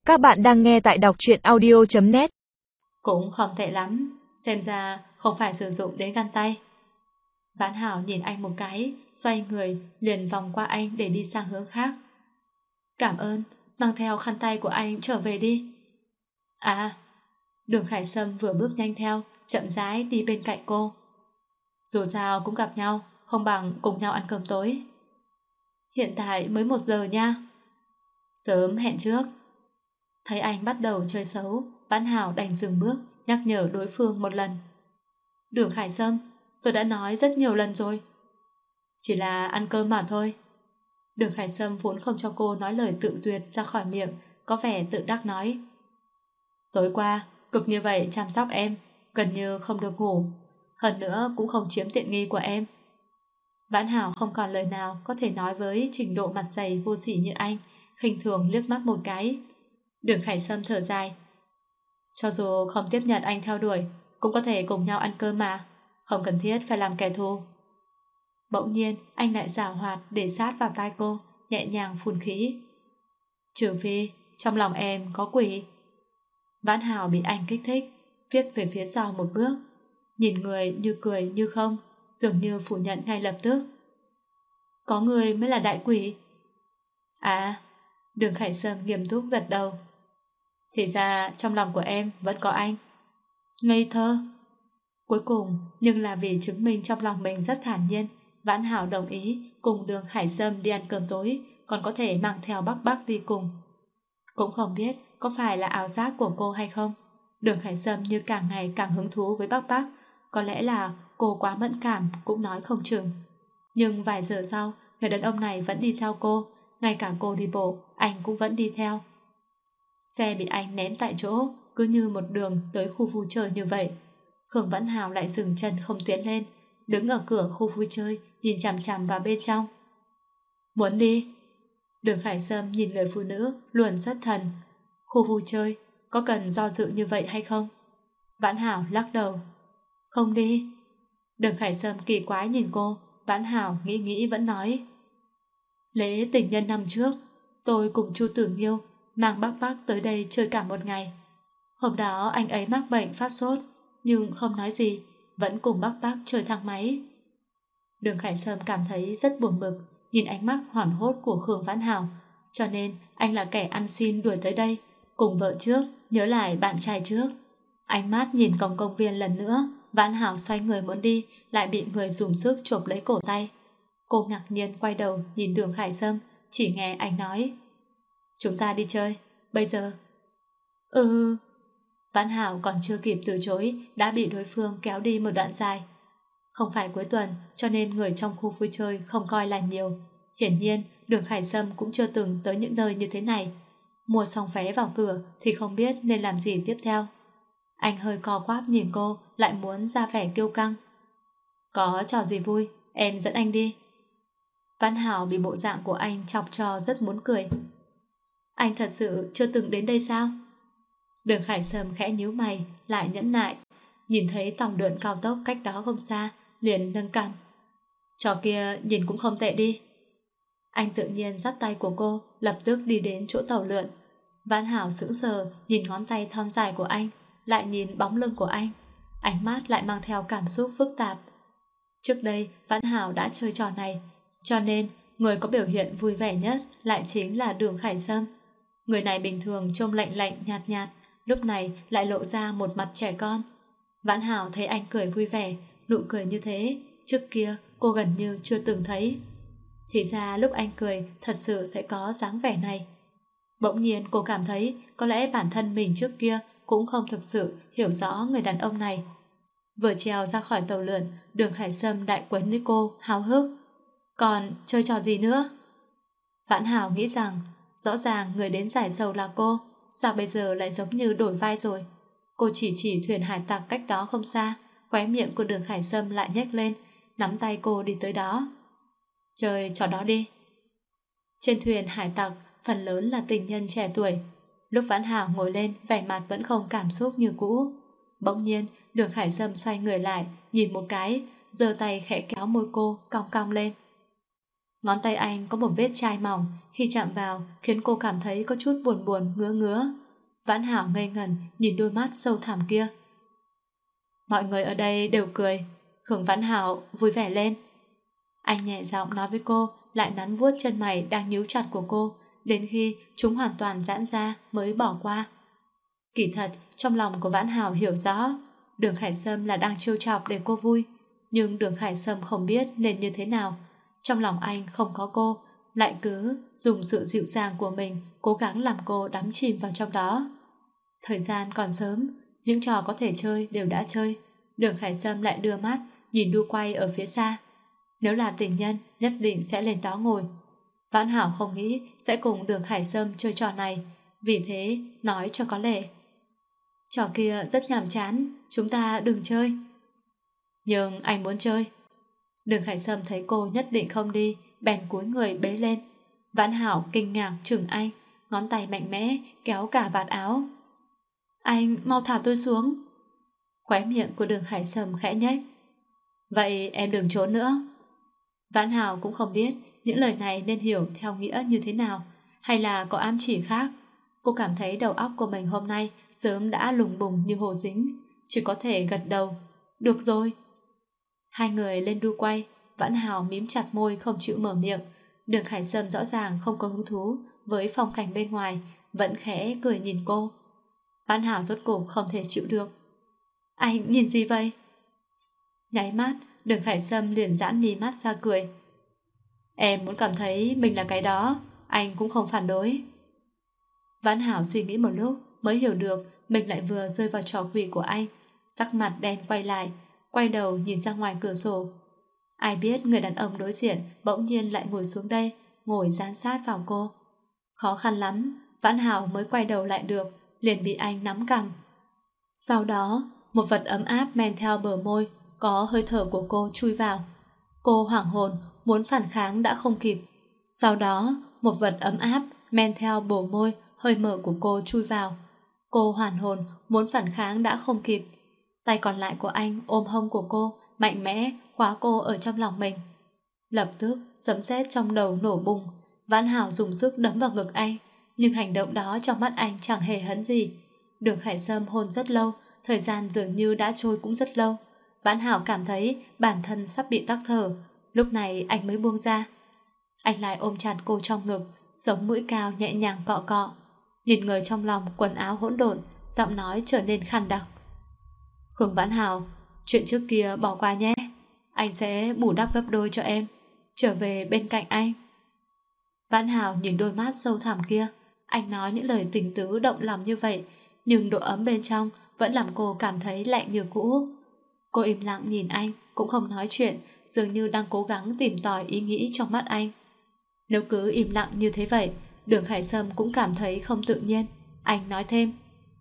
Các bạn đang nghe tại đọc truyện audio.net. Cũng không tệ lắm, xem ra không phải sử dụng đến găng tay. Vãn Hảo nhìn anh một cái, xoay người liền vòng qua anh để đi sang hướng khác. Cảm ơn, mang theo khăn tay của anh trở về đi. À, Đường Khải Sâm vừa bước nhanh theo, chậm rãi đi bên cạnh cô. Dù sao cũng gặp nhau, không bằng cùng nhau ăn cơm tối. Hiện tại mới 1 giờ nha. Sớm hẹn trước. Thấy anh bắt đầu chơi xấu, Vãn Hảo đành dừng bước, nhắc nhở đối phương một lần. Đường Khải Sâm, tôi đã nói rất nhiều lần rồi. Chỉ là ăn cơm mà thôi. Đường Khải Sâm vốn không cho cô nói lời tự tuyệt ra khỏi miệng, có vẻ tự đắc nói. Tối qua, cực như vậy chăm sóc em, gần như không được ngủ. Hơn nữa cũng không chiếm tiện nghi của em. Vãn Hảo không còn lời nào có thể nói với trình độ mặt dày vô sỉ như anh, khinh thường liếc mắt một cái. Đường Khải Sâm thở dài. Cho dù không tiếp nhận anh theo đuổi, cũng có thể cùng nhau ăn cơm mà, không cần thiết phải làm kẻ thù. Bỗng nhiên anh lại giảo hoạt để sát vào tai cô, nhẹ nhàng phun khí. Trừ phi trong lòng em có quỷ. Vãn Hảo bị anh kích thích, viết về phía sau một bước, nhìn người như cười như không, dường như phủ nhận ngay lập tức. Có người mới là đại quỷ. À, Đường Khải Sâm nghiêm túc gật đầu. Thì ra trong lòng của em vẫn có anh. Ngây thơ. Cuối cùng, nhưng là vì chứng minh trong lòng mình rất thản nhiên, Vãn Hảo đồng ý cùng Đường Khải Sâm đi ăn cơm tối, còn có thể mang theo Bắc Bắc đi cùng. Cũng không biết có phải là ảo giác của cô hay không. Đường Khải Sâm như càng ngày càng hứng thú với Bắc Bắc, có lẽ là cô quá mẫn cảm cũng nói không chừng. Nhưng vài giờ sau, người đàn ông này vẫn đi theo cô, ngay cả cô đi bộ, anh cũng vẫn đi theo. Xe bị anh ném tại chỗ, cứ như một đường tới khu vui chơi như vậy. Khương Vãn Hảo lại dừng chân không tiến lên, đứng ở cửa khu vui chơi, nhìn chằm chằm vào bên trong. Muốn đi? Đường Khải Sâm nhìn người phụ nữ luôn rất thần. Khu vui chơi, có cần do dự như vậy hay không? Vãn Hảo lắc đầu. Không đi. Đường Khải Sâm kỳ quái nhìn cô, Vãn Hảo nghĩ nghĩ vẫn nói. Lễ tình nhân năm trước, tôi cùng Chu Tử Nghiêu mang Bắc Bắc tới đây chơi cả một ngày. Hôm đó anh ấy mắc bệnh phát sốt, nhưng không nói gì, vẫn cùng Bắc Bắc chơi thang máy. Đường Khải Sâm cảm thấy rất buồn bực, nhìn ánh mắt hoảng hốt của Khương Vãn Hảo, cho nên anh là kẻ ăn xin đuổi tới đây, cùng vợ trước, nhớ lại bạn trai trước. Ánh mắt nhìn cổng công viên lần nữa, Vãn Hảo xoay người muốn đi, lại bị người dùng sức chộp lấy cổ tay. Cô ngạc nhiên quay đầu nhìn Đường Khải Sâm, chỉ nghe anh nói. Chúng ta đi chơi, bây giờ. Ừ. Vãn Hảo còn chưa kịp từ chối, đã bị đối phương kéo đi một đoạn dài. Không phải cuối tuần, cho nên người trong khu vui chơi không coi là nhiều. Hiển nhiên, Đường Khải Sâm cũng chưa từng tới những nơi như thế này. Mua xong vé vào cửa thì không biết nên làm gì tiếp theo. Anh hơi co quắp nhìn cô, lại muốn ra vẻ kiêu căng. Có trò gì vui, em dẫn anh đi. Vãn Hảo bị bộ dạng của anh chọc cho rất muốn cười. Anh thật sự chưa từng đến đây sao? Đường Khải Sâm khẽ nhíu mày, lại nhẫn nại. Nhìn thấy tàu lượn cao tốc cách đó không xa, liền nâng cằm. Trò kia nhìn cũng không tệ đi. Anh tự nhiên dắt tay của cô, lập tức đi đến chỗ tàu lượn. Vãn Hảo sững sờ nhìn ngón tay thon dài của anh, lại nhìn bóng lưng của anh. Ánh mắt lại mang theo cảm xúc phức tạp. Trước đây Vãn Hảo đã chơi trò này, cho nên người có biểu hiện vui vẻ nhất lại chính là Đường Khải Sâm. Người này bình thường trông lạnh lạnh nhạt nhạt, lúc này lại lộ ra một mặt trẻ con. Vãn Hảo thấy anh cười vui vẻ, nụ cười như thế, trước kia cô gần như chưa từng thấy. Thì ra lúc anh cười thật sự sẽ có dáng vẻ này. Bỗng nhiên cô cảm thấy có lẽ bản thân mình trước kia cũng không thực sự hiểu rõ người đàn ông này. Vừa trèo ra khỏi tàu lượn, Đường Khải Sâm đại quấn với cô, háo hức. Còn chơi trò gì nữa? Vãn Hảo nghĩ rằng rõ ràng người đến giải sầu là cô, sao bây giờ lại giống như đổi vai rồi. Cô chỉ thuyền hải tặc cách đó không xa, khóe miệng của Đường Khải Sâm lại nhếch lên, nắm tay cô đi tới đó. Chơi trò đó đi. Trên thuyền hải tặc phần lớn là tình nhân trẻ tuổi. Lúc Vãn Hảo ngồi lên, vẻ mặt vẫn không cảm xúc như cũ. Bỗng nhiên Đường Khải Sâm xoay người lại, nhìn một cái, giơ tay khẽ kéo môi cô cong cong lên. Ngón tay anh có một vết chai mỏng, khi chạm vào khiến cô cảm thấy có chút buồn buồn ngứa ngứa. Vãn Hảo ngây ngẩn nhìn đôi mắt sâu thẳm kia. Mọi người ở đây đều cười. Khương Vãn Hảo vui vẻ lên. Anh nhẹ giọng nói với cô, lại nắn vuốt chân mày đang nhíu chặt của cô, đến khi chúng hoàn toàn giãn ra mới bỏ qua. Kỳ thật, trong lòng của Vãn Hảo hiểu rõ, Đường Khải Sâm là đang trêu chọc để cô vui, nhưng Đường Khải Sâm không biết nên như thế nào. Trong lòng anh không có cô, lại cứ dùng sự dịu dàng của mình cố gắng làm cô đắm chìm vào trong đó. Thời gian còn sớm, những trò có thể chơi đều đã chơi. Đường Khải Sâm lại đưa mắt nhìn đu quay ở phía xa. Nếu là tình nhân, nhất định sẽ lên đó ngồi. Vãn Hảo không nghĩ sẽ cùng Đường Khải Sâm chơi trò này, vì thế nói cho có lệ. Trò kia rất nhàm chán, chúng ta đừng chơi. Nhưng anh muốn chơi. Đường Khải Sâm thấy cô nhất định không đi, bèn cúi người bế lên. Vãn Hảo kinh ngạc chừng anh, ngón tay mạnh mẽ kéo cả vạt áo. Anh mau thả tôi xuống. Khóe miệng của Đường Khải Sâm khẽ nhếch. Vậy em đừng trốn nữa. Vãn Hảo cũng không biết những lời này nên hiểu theo nghĩa như thế nào, hay là có ám chỉ khác. Cô cảm thấy đầu óc của mình hôm nay sớm đã lùng bùng như hồ dính, chỉ có thể gật đầu. Được rồi. Hai người lên đu quay, Vãn Hảo mím chặt môi không chịu mở miệng. Đường Khải Sâm rõ ràng không có hứng thú với phong cảnh bên ngoài, vẫn khẽ cười nhìn cô. Vãn Hảo rốt cục không thể chịu được. Anh nhìn gì vậy? Nháy mắt, Đường Khải Sâm liền giãn mí mắt ra cười. Em muốn cảm thấy mình là cái đó, anh cũng không phản đối. Vãn Hảo suy nghĩ một lúc mới hiểu được mình lại vừa rơi vào trò quỷ của anh. Sắc mặt đen quay lại, quay đầu nhìn ra ngoài cửa sổ. Ai biết người đàn ông đối diện bỗng nhiên lại ngồi xuống đây, ngồi dán sát vào cô. Khó khăn lắm, Vãn Hảo mới quay đầu lại được, liền bị anh nắm cằm. Sau đó, một vật ấm áp men theo bờ môi, có hơi thở của cô chui vào. Cô hoảng hồn, muốn phản kháng đã không kịp. Sau đó, một vật ấm áp men theo bờ môi, hơi mở của cô chui vào. Cô hoàn hồn, muốn phản kháng đã không kịp. Tay còn lại của anh ôm hông của cô, mạnh mẽ khóa cô ở trong lòng mình. Lập tức, sấm sét trong đầu nổ bùng. Vãn Hảo dùng sức đấm vào ngực anh, nhưng hành động đó trong mắt anh chẳng hề hấn gì. Đường Khải Sâm hôn rất lâu, thời gian dường như đã trôi cũng rất lâu. Vãn Hảo cảm thấy bản thân sắp bị tắc thở, lúc này anh mới buông ra. Anh lại ôm chặt cô trong ngực, sống mũi cao nhẹ nhàng cọ cọ. Nhìn người trong lòng quần áo hỗn độn, giọng nói trở nên khàn đặc. Khương Vãn Hảo, chuyện trước kia bỏ qua nhé. Anh sẽ bù đắp gấp đôi cho em, trở về bên cạnh anh. Vãn Hảo nhìn đôi mắt sâu thẳm kia. Anh nói những lời tình tứ động lòng như vậy, nhưng độ ấm bên trong vẫn làm cô cảm thấy lạnh như cũ. Cô im lặng nhìn anh, cũng không nói chuyện, dường như đang cố gắng tìm tòi ý nghĩ trong mắt anh. Nếu cứ im lặng như thế vậy, Đường Khải Sâm cũng cảm thấy không tự nhiên. Anh nói thêm.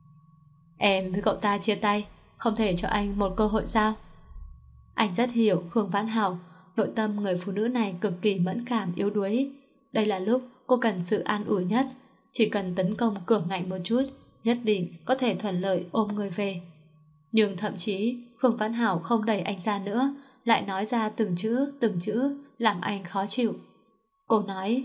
Em với cậu ta chia tay, không thể cho anh một cơ hội sao? Anh rất hiểu Khương Vãn Hảo, nội tâm người phụ nữ này cực kỳ mẫn cảm yếu đuối. Đây là lúc cô cần sự an ủi nhất, chỉ cần tấn công cường ngạnh một chút, nhất định có thể thuận lợi ôm người về. Nhưng thậm chí Khương Vãn Hảo không đẩy anh ra nữa, lại nói ra từng chữ, làm anh khó chịu. Cô nói,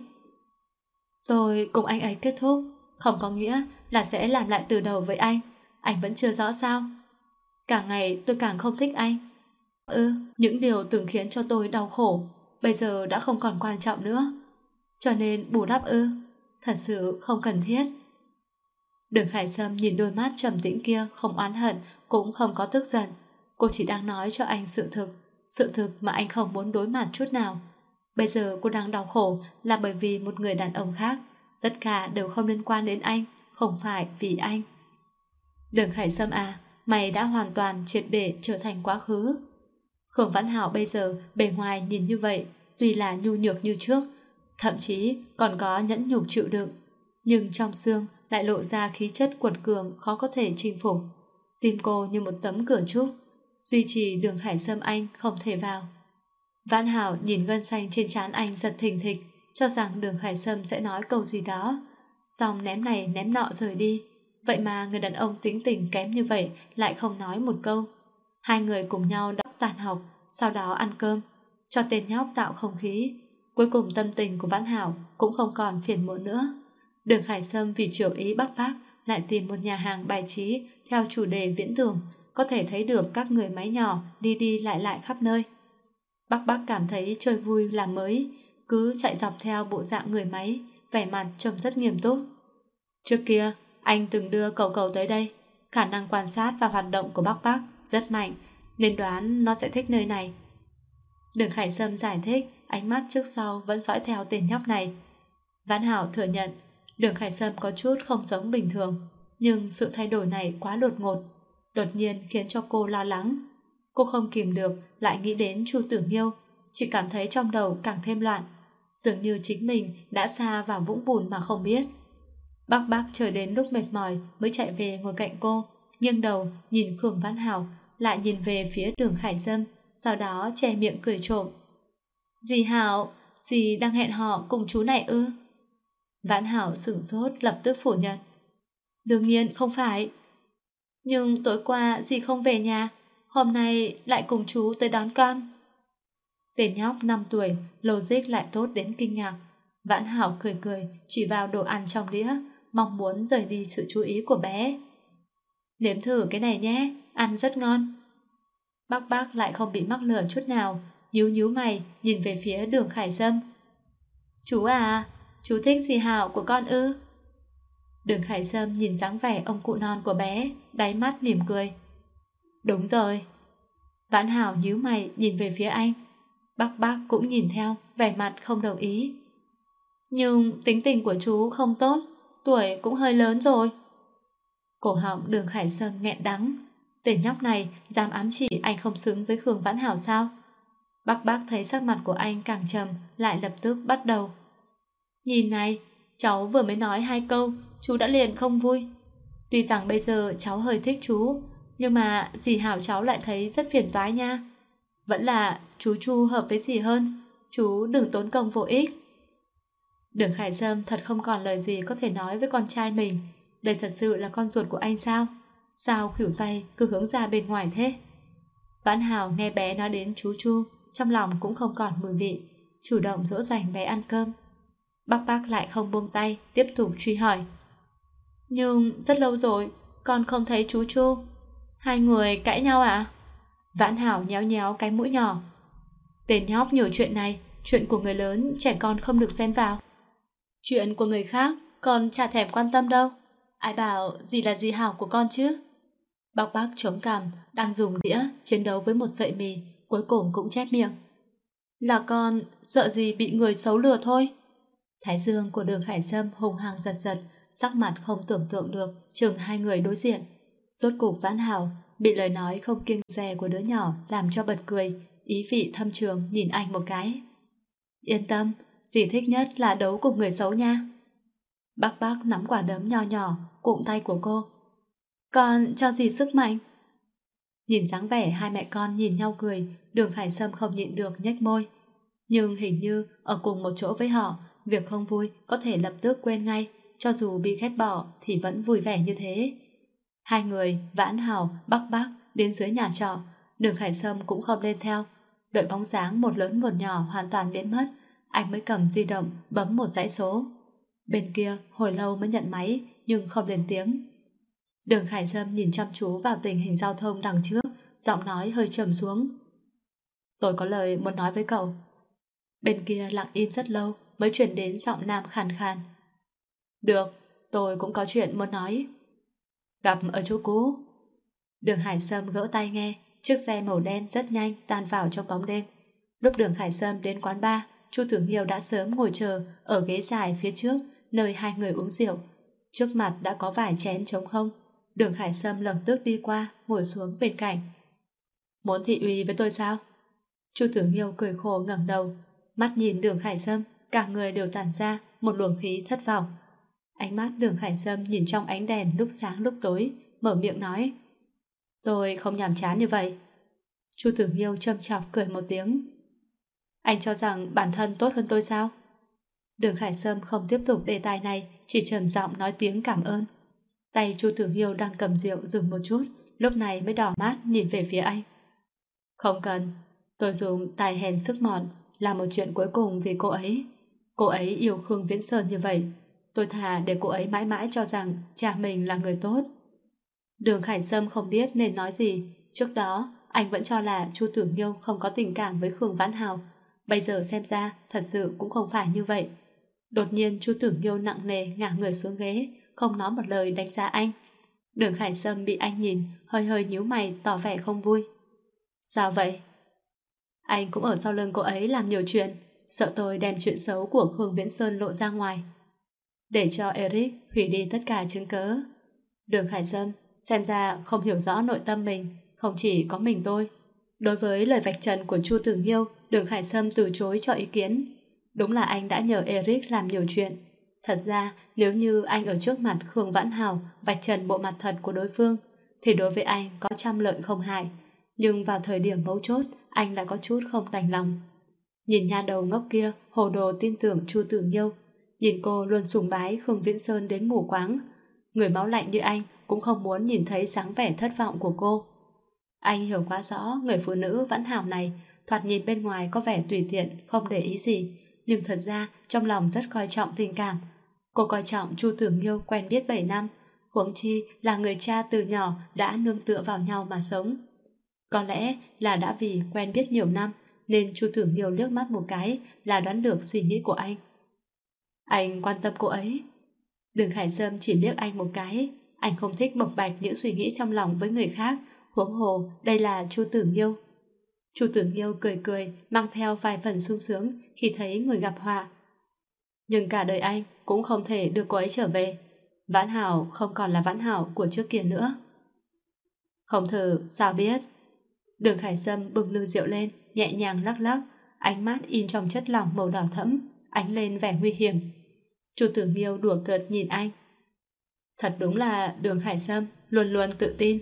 tôi cùng anh ấy kết thúc, không có nghĩa là sẽ làm lại từ đầu với anh vẫn chưa rõ sao? Càng ngày tôi càng không thích anh. Những điều từng khiến cho tôi đau khổ, bây giờ đã không còn quan trọng nữa. Cho nên bù đắp thật sự không cần thiết. Đường Khải Sâm nhìn đôi mắt trầm tĩnh kia, không oán hận, cũng không có tức giận. Cô chỉ đang nói cho anh sự thực mà anh không muốn đối mặt chút nào. Bây giờ cô đang đau khổ là bởi vì một người đàn ông khác. Tất cả đều không liên quan đến anh, không phải vì anh. Đường Khải Sâm à, mày đã hoàn toàn triệt để trở thành quá khứ. Khương Vãn Hảo bây giờ bề ngoài nhìn như vậy, tuy là nhu nhược như trước, thậm chí còn có nhẫn nhục chịu đựng, nhưng trong xương lại lộ ra khí chất quật cường khó có thể chinh phục. Tim cô như một tấm cửa trúc, duy trì Đường Khải Sâm anh không thể vào. Vãn Hảo nhìn gân xanh trên trán anh giật thình thịch, cho rằng Đường Khải Sâm sẽ nói câu gì đó, xong ném này ném nọ rời đi. Vậy mà người đàn ông tính tình kém như vậy lại không nói một câu. Hai người cùng nhau đọc tan học, sau đó ăn cơm, cho tên nhóc tạo không khí. Cuối cùng tâm tình của Vãn Hảo cũng không còn phiền muộn nữa. Đường Khải Sâm vì chiều ý Bắc Bác lại tìm một nhà hàng bài trí theo chủ đề viễn tưởng, có thể thấy được các người máy nhỏ đi đi lại lại khắp nơi. Bắc Bác cảm thấy chơi vui làm mới, cứ chạy dọc theo bộ dạng người máy, vẻ mặt trông rất nghiêm túc. Trước kia, anh từng đưa cậu cậu tới đây, khả năng quan sát và hoạt động của Bắc Bác rất mạnh, nên đoán nó sẽ thích nơi này. Đường Khải Sâm giải thích, ánh mắt trước sau vẫn dõi theo tên nhóc này. Vãn Hảo thừa nhận, Đường Khải Sâm có chút không giống bình thường, nhưng sự thay đổi này quá đột ngột, đột nhiên khiến cho cô lo lắng. Cô không kìm được lại nghĩ đến Chu Tử Nghiêu, chỉ cảm thấy trong đầu càng thêm loạn, dường như chính mình đã xa vào vũng bùn mà không biết. Bắc Bác chờ đến lúc mệt mỏi mới chạy về ngồi cạnh cô, nghiêng đầu nhìn Khương Vãn Hảo, lại nhìn về phía Đường Khải Sâm, sau đó che miệng cười trộm. Dì Hảo, dì đang hẹn hò cùng chú này ư? Vãn Hảo sửng sốt lập tức phủ nhận. Đương nhiên không phải. Nhưng tối qua dì không về nhà, hôm nay lại cùng chú tới đón con. Tên nhóc 5 tuổi, logic lại tốt đến kinh ngạc. Vãn Hảo cười cười chỉ vào đồ ăn trong đĩa, mong muốn rời đi sự chú ý của bé. Nếm thử cái này nhé, ăn rất ngon. Bác Bác lại không bị mắc lừa chút nào, nhíu nhíu mày nhìn về phía Đường Khải Sâm. Chú à, chú thích dì Hảo của con ư? Đường Khải Sâm nhìn dáng vẻ ông cụ non của bé, đáy mắt mỉm cười. Đúng rồi. Vãn Hảo nhíu mày nhìn về phía anh. Bác Bác cũng nhìn theo, vẻ mặt không đồng ý. Nhưng tính tình của chú không tốt, tuổi cũng hơi lớn rồi. Cổ họng Đường Khải Sâm nghẹn đắng. Tên nhóc này dám ám chỉ anh không xứng với Khương Vãn Hảo sao? Bác Bác thấy sắc mặt của anh càng trầm, lại lập tức bắt đầu. Nhìn này, cháu vừa mới nói 2 câu, chú đã liền không vui. Tuy rằng bây giờ cháu hơi thích chú, nhưng mà dì Hảo cháu lại thấy rất phiền toái nha. Vẫn là chú Chu hợp với dì hơn, chú đừng tốn công vô ích. Đường Khải Sâm thật không còn lời gì có thể nói với con trai mình. Đây thật sự là con ruột của anh sao? Sao khuỷu tay cứ hướng ra bên ngoài thế? Vãn Hảo nghe bé nói đến chú Chu, trong lòng cũng không còn mùi vị, chủ động dỗ dành bé ăn cơm. Bác Bác lại không buông tay, tiếp tục truy hỏi. Nhưng rất lâu rồi, con không thấy chú Chu. Hai người cãi nhau à? Vãn Hảo nhéo nhéo cái mũi nhỏ. Tên nhóc nhiều chuyện này, chuyện của người lớn trẻ con không được xen vào. Chuyện của người khác con chả thèm quan tâm đâu. Ai bảo gì là dì Hảo của con chứ? Bác Bác chống cằm, đang dùng đĩa chiến đấu với một sợi mì, cuối cùng cũng chép miệng. Là con sợ gì bị người xấu lừa thôi. Thái dương của Đường Khải Sâm hùng hăng giật giật, sắc mặt không tưởng tượng được chừng hai người đối diện. Rốt cục Vãn Hảo bị lời nói không kiêng dè của đứa nhỏ làm cho bật cười, ý vị thâm trường nhìn anh một cái. Yên tâm, dì thích nhất là đấu cùng người xấu nha. Bác Bác nắm quả đấm nho nhỏ cụm tay của cô. Con cho dì sức mạnh. Nhìn dáng vẻ hai mẹ con nhìn nhau cười, Đường Khải Sâm không nhịn được nhếch môi. Nhưng hình như ở cùng một chỗ với họ, việc không vui có thể lập tức quên ngay, cho dù bị ghét bỏ thì vẫn vui vẻ như thế. Hai người, Vãn Hảo, Bắc Bác đến dưới nhà trọ, Đường Khải Sâm cũng không lên theo. Đợi bóng dáng một lớn một nhỏ hoàn toàn biến mất, anh mới cầm di động bấm một dãy số. Bên kia hồi lâu mới nhận máy nhưng không lên tiếng. Đường Khải Sâm nhìn chăm chú vào tình hình giao thông đằng trước, giọng nói hơi trầm xuống. Tôi có lời muốn nói với cậu. Bên kia lặng im rất lâu mới chuyển đến giọng nam khàn khàn. Được, tôi cũng có chuyện muốn nói. Gặp ở chỗ cũ. Đường Hải Sâm gỡ tai nghe, chiếc xe màu đen rất nhanh tan vào trong bóng đêm. Lúc Đường Hải Sâm đến quán bar, Chu Tử Nghiêu đã sớm ngồi chờ ở ghế dài phía trước, nơi hai người uống rượu. Trước mặt đã có vài chén trống không. Đường Hải Sâm lập tức đi qua, ngồi xuống bên cạnh. Muốn thị uy với tôi sao? Chu Tử Nghiêu cười khổ ngẩng đầu, mắt nhìn Đường Hải Sâm, cả người đều tản ra một luồng khí thất vọng. Ánh mắt Đường Hải Sâm nhìn trong ánh đèn lúc sáng lúc tối, mở miệng nói. Tôi không nhàm chán như vậy. Chu Tử Nghiêu châm chọc cười một tiếng. Anh cho rằng bản thân tốt hơn tôi sao? Đường Hải Sâm không tiếp tục đề tài này, chỉ trầm giọng nói tiếng cảm ơn. Tay Chu Tử Nghiêu đang cầm rượu dừng một chút, lúc này mới đỏ mắt nhìn về phía anh. Không cần, tôi dùng tài hèn sức mọn, là một chuyện cuối cùng vì cô ấy. Cô ấy yêu Khương Viễn Sơn như vậy, tôi thà để cô ấy mãi mãi cho rằng cha mình là người tốt. Đường Khải Sâm không biết nên nói gì. Trước đó, anh vẫn cho là Chu Tử Nghiêu không có tình cảm với Khương Vãn Hào. Bây giờ xem ra, thật sự cũng không phải như vậy. Đột nhiên Chu Tử Nghiêu nặng nề ngả người xuống ghế, không nói một lời đánh giá anh. Đường Khải Sâm bị anh nhìn, hơi hơi nhíu mày tỏ vẻ không vui. Sao vậy? Anh cũng ở sau lưng cô ấy làm nhiều chuyện, sợ tôi đem chuyện xấu của Khương Viễn Sơn lộ ra ngoài, để cho Eric hủy đi tất cả chứng cớ. Đường Khải Sâm xem ra không hiểu rõ nội tâm mình, không chỉ có mình tôi. Đối với lời vạch trần của Chu Tử Nghiêu, Đường Khải Sâm từ chối cho ý kiến. Đúng là anh đã nhờ Eric làm nhiều chuyện. Thật ra, nếu như anh ở trước mặt Khương Vãn Hào vạch trần bộ mặt thật của đối phương, thì đối với anh có trăm lợi không hại. Nhưng vào thời điểm mấu chốt, anh lại có chút không đành lòng. Nhìn nha đầu ngốc kia hồ đồ tin tưởng Chu Tử Nghiêu, nhìn cô luôn sùng bái Khương Viễn Sơn đến mù quáng. Người máu lạnh như anh cũng không muốn nhìn thấy dáng vẻ thất vọng của cô. Anh hiểu quá rõ người phụ nữ Vãn Hào này thoạt nhìn bên ngoài có vẻ tùy tiện, không để ý gì, nhưng thật ra trong lòng rất coi trọng tình cảm. Cô coi trọng Chu Tử Nghiêu quen biết 7 năm, huống chi là người cha từ nhỏ đã nương tựa vào nhau mà sống. Có lẽ là đã vì quen biết nhiều năm nên Chu Tử Nghiêu liếc mắt một cái là đoán được suy nghĩ của anh. Anh quan tâm cô ấy. Đường Khải Sâm chỉ liếc anh một cái. Anh không thích bộc bạch những suy nghĩ trong lòng với người khác, huống hồ đây là Chu Tử Nghiêu. Chu Tử Nghiêu cười cười, mang theo vài phần sung sướng khi thấy người gặp họa. Nhưng cả đời anh cũng không thể đưa cô ấy trở về. Vãn Hảo không còn là Vãn Hảo của trước kia nữa. Không thử, sao biết? Đường Khải Sâm bưng ly rượu lên, nhẹ nhàng lắc lắc, ánh mắt in trong chất lỏng màu đỏ thẫm, ánh lên vẻ nguy hiểm. Chu Tử Nghiêu đùa cợt nhìn anh. Thật đúng là Đường Khải Sâm luôn luôn tự tin.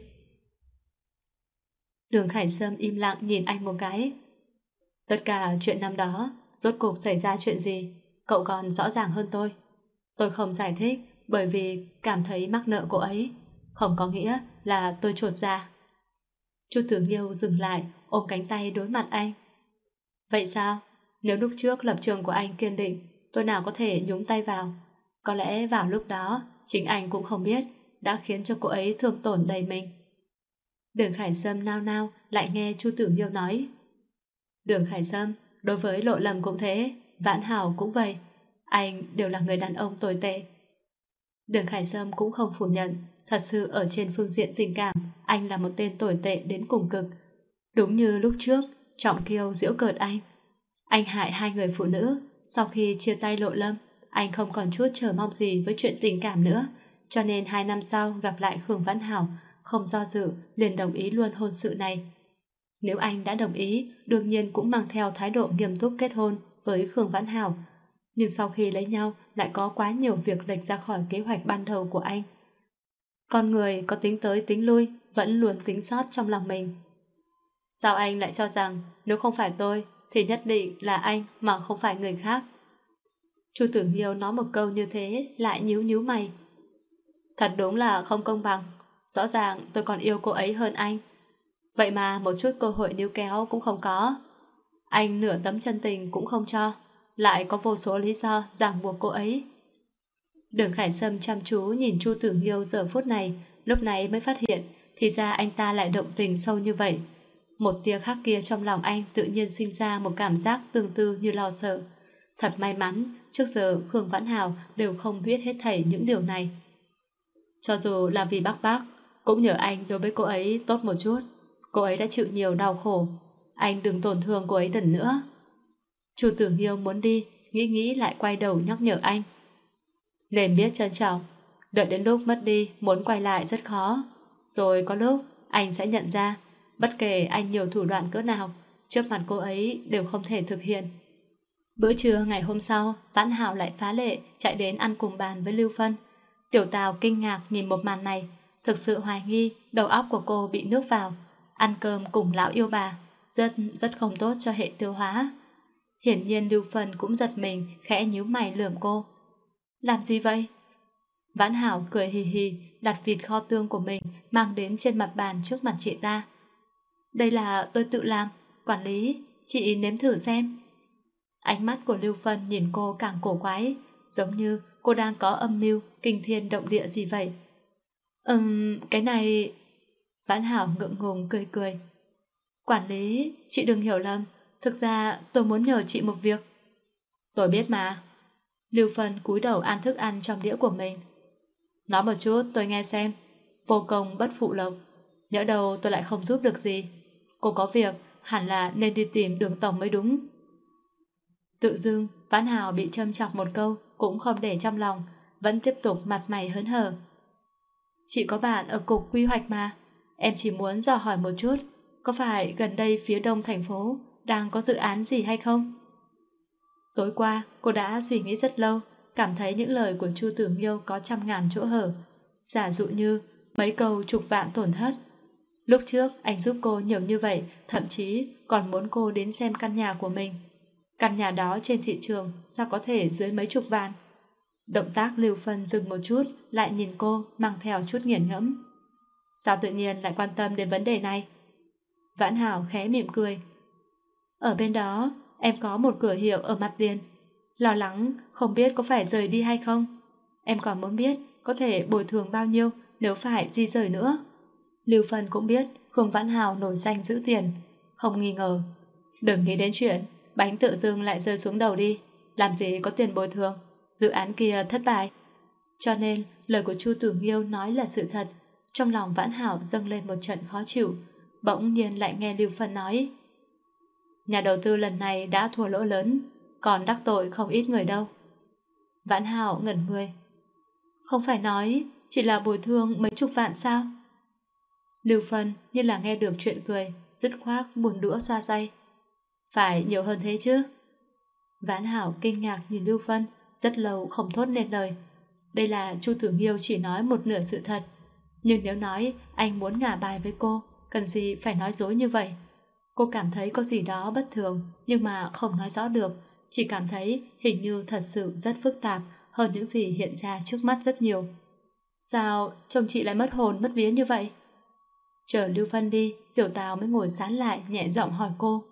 Đường Khải Sâm im lặng nhìn anh một cái. Tất cả chuyện năm đó, rốt cuộc xảy ra chuyện gì, cậu còn rõ ràng hơn tôi. Tôi không giải thích bởi vì cảm thấy mắc nợ cô ấy, không có nghĩa là tôi chột dạ. Chu Tử Nghiêu dừng lại, ôm cánh tay đối mặt anh. Vậy sao? Nếu lúc trước lập trường của anh kiên định, tôi nào có thể nhúng tay vào? Có lẽ vào lúc đó, chính anh cũng không biết, đã khiến cho cô ấy thương tổn đầy mình. Đường Khải Sâm nao nao lại nghe Chu Tử Nghiêu nói. Đường Khải Sâm, đối với Lộ Lầm cũng thế, Vãn Hảo cũng vậy. Anh đều là người đàn ông tồi tệ. Đường Khải Sâm cũng không phủ nhận, thật sự ở trên phương diện tình cảm, anh là một tên tồi tệ đến cùng cực. Đúng như lúc trước, Trọng Kiêu giễu cợt anh. Anh hại hai người phụ nữ, sau khi chia tay Lộ Lâm, anh không còn chút chờ mong gì với chuyện tình cảm nữa, cho nên 2 năm sau gặp lại Khương Vãn Hảo, không do dự liền đồng ý luôn hôn sự này. Nếu anh đã đồng ý, đương nhiên cũng mang theo thái độ nghiêm túc kết hôn với Khương Vãn Hảo. Nhưng sau khi lấy nhau lại có quá nhiều việc lệch ra khỏi kế hoạch ban đầu của anh. Con người có tính tới tính lui vẫn luôn tính sót trong lòng mình. Sao anh lại cho rằng nếu không phải tôi thì nhất định là anh mà không phải người khác? Chu Tử Nghiêu nói một câu như thế lại nhíu nhíu mày. Thật đúng là không công bằng. Rõ ràng tôi còn yêu cô ấy hơn anh. Vậy mà một chút cơ hội níu kéo cũng không có. Anh nửa tấm chân tình cũng không cho, lại có vô số lý do ràng buộc cô ấy. Đường Khải Sâm chăm chú nhìn Chu Tử Nghiêu giờ phút này, lúc này mới phát hiện thì ra anh ta lại động tình sâu như vậy. Một tia khác kia trong lòng anh tự nhiên sinh ra một cảm giác tương tư như lo sợ. Thật may mắn, trước giờ Khương Vãn Hào đều không biết hết thảy những điều này. Cho dù là vì bác, cũng nhờ anh đối với cô ấy tốt một chút. Cô ấy đã chịu nhiều đau khổ. Anh đừng tổn thương cô ấy lần nữa. Chu Tử Nghiêu muốn đi, nghĩ lại quay đầu nhắc nhở anh. Nên biết trân trọng, đợi đến lúc mất đi muốn quay lại rất khó. Rồi có lúc anh sẽ nhận ra, bất kể anh nhiều thủ đoạn cỡ nào, trước mặt cô ấy đều không thể thực hiện. Bữa trưa ngày hôm sau, Vãn Hảo lại phá lệ chạy đến ăn cùng bàn với Lưu Phân. Tiểu Tào kinh ngạc nhìn một màn này, thực sự hoài nghi đầu óc của cô bị nước vào. Ăn cơm cùng lão yêu bà rất không tốt cho hệ tiêu hóa. Hiển nhiên Lưu Phân cũng giật mình, khẽ nhíu mày lườm cô. Làm gì vậy? Vãn Hảo cười hì hì đặt vịt kho tương của mình mang đến trên mặt bàn trước mặt chị ta. Đây là tôi tự làm, quản lý, chị nếm thử xem. Ánh mắt của Lưu Phân nhìn cô càng cổ quái, giống như cô đang có âm mưu kinh thiên động địa gì vậy. Cái này... Vãn Hảo ngượng ngùng cười cười. Quản lý, chị đừng hiểu lầm, thực ra tôi muốn nhờ chị một việc. Tôi biết mà. Lưu Phân cúi đầu ăn thức ăn trong đĩa của mình. Nói một chút tôi nghe xem. Vô công bất phụ lộc, nhỡ đâu tôi lại không giúp được gì. Cô có việc hẳn là nên đi tìm Đường tổng mới đúng. Tự dưng Vãn Hảo bị châm chọc một câu cũng không để trong lòng, vẫn tiếp tục mặt mày hớn hở. Chị có bạn ở cục quy hoạch mà, em chỉ muốn dò hỏi một chút, có phải gần đây phía đông thành phố đang có dự án gì hay không? Tối qua cô đã suy nghĩ rất lâu, cảm thấy những lời của Chu Tử Nghiêu có trăm ngàn chỗ hở. Giả dụ như mấy câu chục vạn tổn thất. Lúc trước anh giúp cô nhiều như vậy, thậm chí còn muốn cô đến xem căn nhà của mình. Căn nhà đó trên thị trường sao có thể dưới mấy chục vạn? Động tác Lưu Phân dừng một chút, lại nhìn cô mang theo chút nghiền ngẫm. Sao tự nhiên lại quan tâm đến vấn đề này? Vãn Hảo khẽ mỉm cười. Ở bên đó em có một cửa hiệu ở mặt tiền, lo lắng không biết có phải rời đi hay không. Em còn muốn biết có thể bồi thường bao nhiêu nếu phải di rời nữa. Lưu Phân cũng biết Khương Vãn Hảo nổi danh giữ tiền, không nghi ngờ. Đừng nghĩ đến chuyện bánh tự dưng lại rơi xuống đầu đi, làm gì có tiền bồi thường, dự án kia thất bại. Cho nên lời của Chu Tử Nghiêu nói là sự thật. Trong lòng Vãn Hảo dâng lên một trận khó chịu, bỗng nhiên lại nghe Lưu Phân nói: nhà đầu tư lần này đã thua lỗ lớn, còn đắc tội không ít người đâu. Vãn Hảo ngẩn người. Không phải nói chỉ là bồi thường mấy chục vạn sao? Lưu Phân như là nghe được chuyện cười, dứt khoát buồn đũa xoa tay. Phải nhiều hơn thế chứ? Vãn Hảo kinh ngạc nhìn Lưu Phân, rất lâu không thốt nên lời. Đây là Chu Tử Nghiêu chỉ nói một nửa sự thật, nhưng nếu nói anh muốn ngả bài với cô, cần gì phải nói dối như vậy? Cô cảm thấy có gì đó bất thường, nhưng mà không nói rõ được, chỉ cảm thấy hình như thật sự rất phức tạp hơn những gì hiện ra trước mắt rất nhiều. Sao chồng chị lại mất hồn mất vía như vậy? Chờ Lưu Phân đi, Tiểu Tào mới ngồi sán lại nhẹ giọng hỏi cô.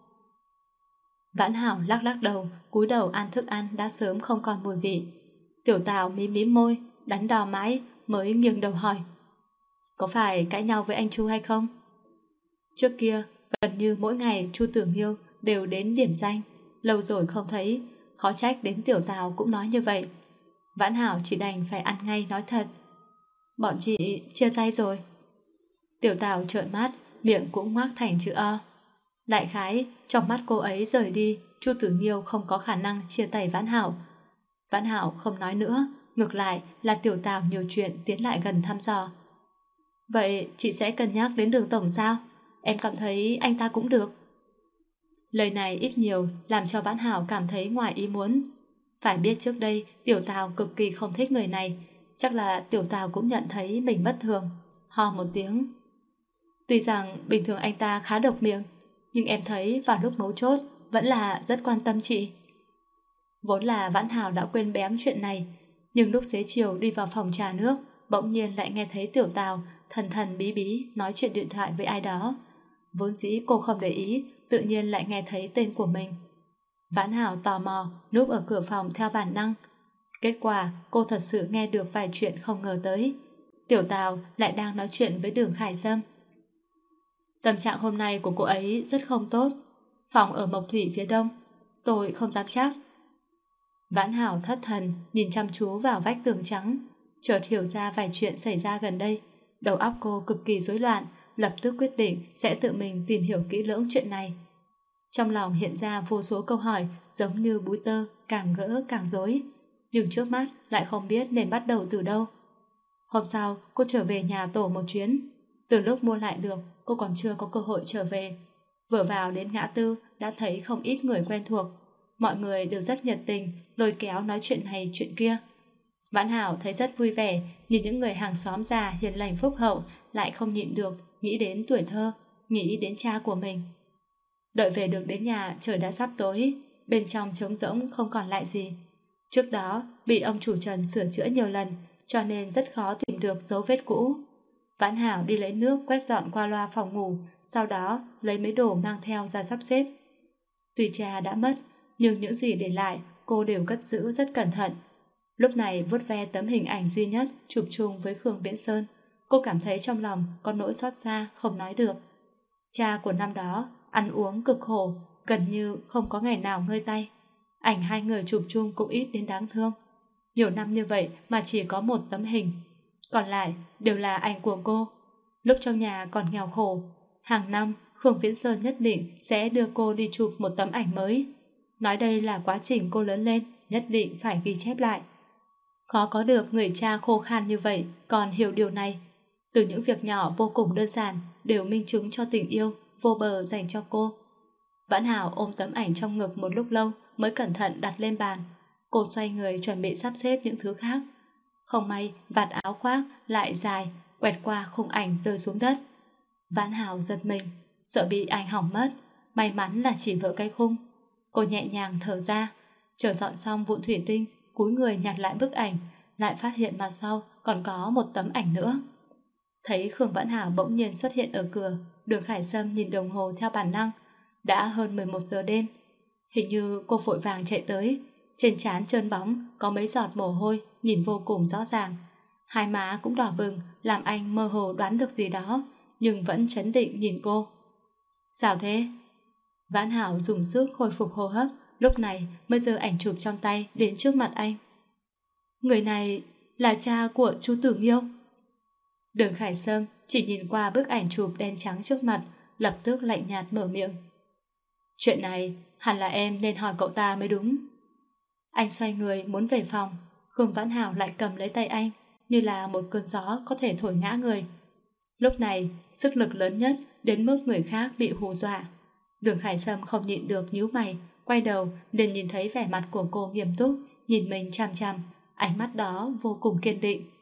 Vãn Hảo lắc lắc đầu, cúi đầu ăn thức ăn đã sớm không còn mùi vị. Tiểu Tào mím mím môi, đắn đo mãi mới nghiêng đầu hỏi. Có phải cãi nhau với anh Chu hay không? Trước kia, gần như mỗi ngày Chu Tử Nghiêu đều đến điểm danh, lâu rồi không thấy, khó trách đến Tiểu Tào cũng nói như vậy. Vãn Hảo chỉ đành phải ăn ngay nói thật. Bọn chị chia tay rồi. Tiểu Tào trợn mắt, miệng cũng ngoác thành chữ O. Đại khái, trong mắt cô ấy rời đi, Chu Tử Nghiêu không có khả năng chia tay Vãn Hảo. Vãn Hảo không nói nữa, ngược lại là Tiểu Tào nhiều chuyện tiến lại gần thăm dò. Vậy chị sẽ cân nhắc đến Đường tổng sao? Em cảm thấy anh ta cũng được. Lời này ít nhiều làm cho Vãn Hảo cảm thấy ngoài ý muốn. Phải biết trước đây Tiểu Tào cực kỳ không thích người này, chắc là Tiểu Tào cũng nhận thấy mình bất thường. Ho một tiếng. Tuy rằng bình thường anh ta khá độc miệng, nhưng em thấy vào lúc mấu chốt vẫn là rất quan tâm chị. Vốn là Vãn Hảo đã quên bén chuyện này, nhưng lúc xế chiều đi vào phòng trà nước, bỗng nhiên lại nghe thấy Tiểu Tào thần thần bí bí nói chuyện điện thoại với ai đó. Vốn dĩ cô không để ý, tự nhiên lại nghe thấy tên của mình. Vãn Hảo tò mò núp ở cửa phòng theo bản năng. Kết quả cô thật sự nghe được vài chuyện không ngờ tới. Tiểu Tào lại đang nói chuyện với Đường Khải Sâm. Tâm trạng hôm nay của cô ấy rất không tốt. Phòng ở Mộc Thủy phía đông, tôi không dám chắc. Vãn Hảo thất thần nhìn chăm chú vào vách tường trắng, chợt hiểu ra vài chuyện xảy ra gần đây. Đầu óc cô cực kỳ rối loạn, lập tức quyết định sẽ tự mình tìm hiểu kỹ lưỡng chuyện này. Trong lòng hiện ra vô số câu hỏi giống như búi tơ, càng gỡ càng rối, nhưng trước mắt lại không biết nên bắt đầu từ đâu. Hôm sau cô trở về nhà tổ một chuyến. Từ lúc mua lại được, cô còn chưa có cơ hội trở về. Vừa vào đến ngã tư đã thấy không ít người quen thuộc. Mọi người đều rất nhiệt tình, lôi kéo nói chuyện này chuyện kia. Vãn Hảo thấy rất vui vẻ, nhìn những người hàng xóm già hiền lành phúc hậu, lại không nhịn được nghĩ đến tuổi thơ, nghĩ đến cha của mình. Đợi về được đến nhà, trời đã sắp tối, bên trong trống rỗng không còn lại gì. Trước đó bị ông chủ Trần sửa chữa nhiều lần, cho nên rất khó tìm được dấu vết cũ. Vãn Hảo đi lấy nước quét dọn qua loa phòng ngủ, sau đó lấy mấy đồ mang theo ra sắp xếp. Tuy cha đã mất, nhưng những gì để lại cô đều cất giữ rất cẩn thận. Lúc này vuốt ve tấm hình ảnh duy nhất chụp chung với Khương Viễn Sơn, cô cảm thấy trong lòng có nỗi xót xa không nói được. Cha của năm đó ăn uống cực khổ, gần như không có ngày nào ngơi tay. Ảnh hai người chụp chung cũng ít đến đáng thương. Nhiều năm như vậy mà chỉ có một tấm hình, còn lại đều là ảnh của cô. Lúc trong nhà còn nghèo khổ, hàng năm Khương Viễn Sơn nhất định sẽ đưa cô đi chụp một tấm ảnh mới. Nói đây là quá trình cô lớn lên, nhất định phải ghi chép lại. Khó có được người cha khô khan như vậy còn hiểu điều này. Từ những việc nhỏ vô cùng đơn giản đều minh chứng cho tình yêu vô bờ dành cho cô. Vãn Hảo ôm tấm ảnh trong ngực một lúc lâu mới cẩn thận đặt lên bàn. Cô xoay người chuẩn bị sắp xếp những thứ khác. Không may vạt áo khoác lại dài, quẹt qua khung ảnh rơi xuống đất. Vãn Hảo giật mình, sợ bị ảnh hỏng mất. May mắn là chỉ vỡ cái khung. Cô nhẹ nhàng thở ra, chờ dọn xong vụn thủy tinh, cúi người nhặt lại bức ảnh, lại phát hiện mặt sau còn có một tấm ảnh nữa. Thấy Khương Vãn Hảo bỗng nhiên xuất hiện ở cửa, Đường Khải Sâm nhìn đồng hồ theo bản năng. Đã hơn 11 giờ đêm. Hình như cô vội vàng chạy tới. Trên trán trơn bóng có mấy giọt mồ hôi, nhìn vô cùng rõ ràng. Hai má cũng đỏ bừng, làm anh mơ hồ đoán được gì đó, nhưng vẫn trấn định nhìn cô. Sao thế? Vãn Hảo dùng sức khôi phục hô hấp, lúc này mới giơ ảnh chụp trong tay đến trước mặt anh. Người này là cha của chú Tử Nghiêu. Đường Khải Sâm chỉ nhìn qua bức ảnh chụp đen trắng trước mặt, lập tức lạnh nhạt mở miệng. Chuyện này hẳn là em nên hỏi cậu ta mới đúng. Anh xoay người muốn về phòng, Khương Vãn Hảo lại cầm lấy tay anh, như là một cơn gió có thể thổi ngã người. Lúc này, sức lực lớn nhất đến mức người khác bị hù dọa. Đường Khải Sâm không nhịn được nhíu mày, quay đầu liền nhìn thấy vẻ mặt của cô nghiêm túc, nhìn mình chằm chằm, ánh mắt đó vô cùng kiên định.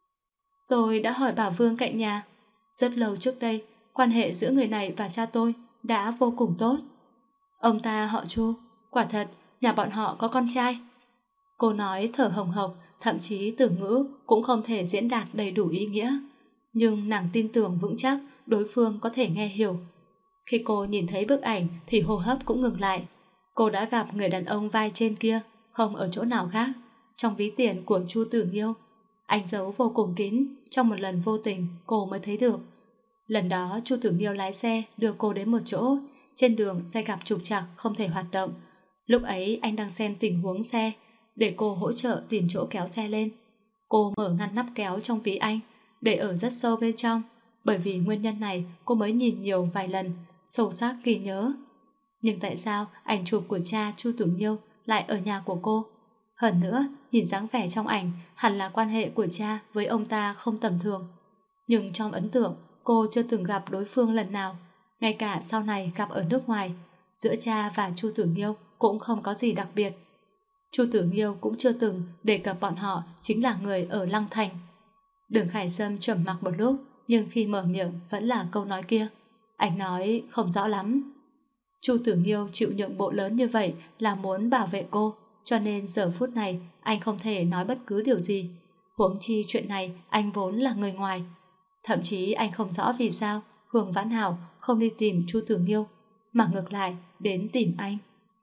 Tôi đã hỏi Bảo Vương cạnh nhà. Rất lâu trước đây, quan hệ giữa người này và cha tôi đã vô cùng tốt. Ông ta họ Chu, quả thật nhà bọn họ có con trai. Cô nói thở hồng hộc, thậm chí từ ngữ cũng không thể diễn đạt đầy đủ ý nghĩa. Nhưng nàng tin tưởng vững chắc đối phương có thể nghe hiểu. Khi cô nhìn thấy bức ảnh thì hô hấp cũng ngừng lại. Cô đã gặp người đàn ông vai trên kia, không ở chỗ nào khác, trong ví tiền của Chu Tử Nghiêu. Anh giấu vô cùng kín, trong một lần vô tình cô mới thấy được. Lần đó Chu Tử Nghiêu lái xe đưa cô đến một chỗ, trên đường xe gặp trục trặc không thể hoạt động. Lúc ấy anh đang xem tình huống xe, để cô hỗ trợ tìm chỗ kéo xe lên. Cô mở ngăn nắp kéo trong ví anh, để ở rất sâu bên trong. Bởi vì nguyên nhân này cô mới nhìn nhiều vài lần, sâu sắc ghi nhớ. Nhưng tại sao ảnh chụp của cha Chu Tử Nghiêu lại ở nhà của cô? Hơn nữa, nhìn dáng vẻ trong ảnh hẳn là quan hệ của cha với ông ta không tầm thường. Nhưng trong ấn tượng, cô chưa từng gặp đối phương lần nào. Ngay cả sau này gặp ở nước ngoài, giữa cha và Chu Tử Nghiêu cũng không có gì đặc biệt. Chu Tử Nghiêu cũng chưa từng đề cập bọn họ chính là người ở Lăng Thành. Đường Khải Sâm trầm mặc một lúc, nhưng khi mở miệng vẫn là câu nói kia. Anh nói không rõ lắm. Chu Tử Nghiêu chịu nhượng bộ lớn như vậy là muốn bảo vệ cô, cho nên giờ phút này anh không thể nói bất cứ điều gì. Huống chi chuyện này anh vốn là người ngoài. Thậm chí anh không rõ vì sao Khương Vãn Hảo không đi tìm Chu Tử Nghiêu, mà ngược lại đến tìm anh.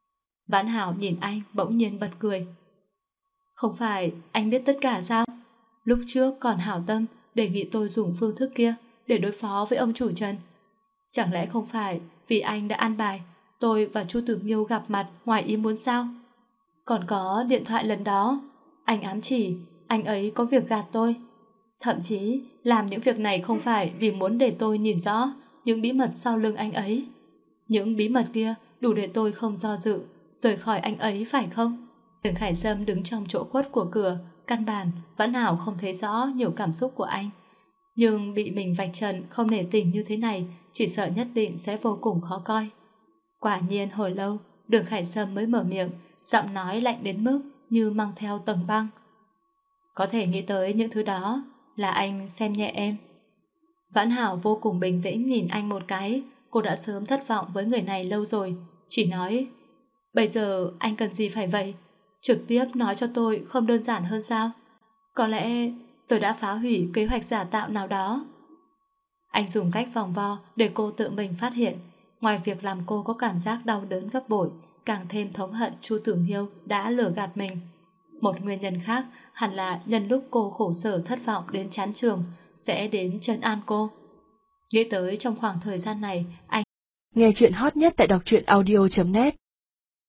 Vãn Hảo nhìn anh bỗng nhiên bật cười. Không phải anh biết tất cả sao? Lúc trước còn hảo tâm đề nghị tôi dùng phương thức kia để đối phó với ông chủ Trần. Chẳng lẽ không phải vì anh đã an bài tôi và Chu Tử Nghiêu gặp mặt ngoài ý muốn sao? Còn có điện thoại lần đó, anh ám chỉ anh ấy có việc gạt tôi. Thậm chí làm những việc này không phải vì muốn để tôi nhìn rõ những bí mật sau lưng anh ấy. Những bí mật kia đủ để tôi không do dự rời khỏi anh ấy, phải không? Đường Khải Sâm đứng trong chỗ khuất của cửa, căn bản Vãn Hảo không thấy rõ nhiều cảm xúc của anh. Nhưng bị mình vạch trần không nể tình như thế này, chỉ sợ nhất định sẽ vô cùng khó coi. Quả nhiên hồi lâu, Đường Khải Sâm mới mở miệng, giọng nói lạnh đến mức như mang theo tầng băng. Có thể nghĩ tới những thứ đó là anh xem nhẹ em. Vãn Hảo vô cùng bình tĩnh nhìn anh một cái. Cô đã sớm thất vọng với người này lâu rồi, chỉ nói bây giờ anh cần gì phải vậy? Trực tiếp nói cho tôi không đơn giản hơn sao? Có lẽ tôi đã phá hủy kế hoạch giả tạo nào đó. Anh dùng cách vòng vo để cô tự mình phát hiện. Ngoài việc làm cô có cảm giác đau đớn gấp bội, càng thêm thống hận Chu Tử Nghiêu đã lừa gạt mình. Một nguyên nhân khác hẳn là nhân lúc cô khổ sở thất vọng đến chán trường sẽ đến trấn an cô. Nghĩ tới trong khoảng thời gian này anh nghe chuyện hot nhất tại đọc truyện audio.net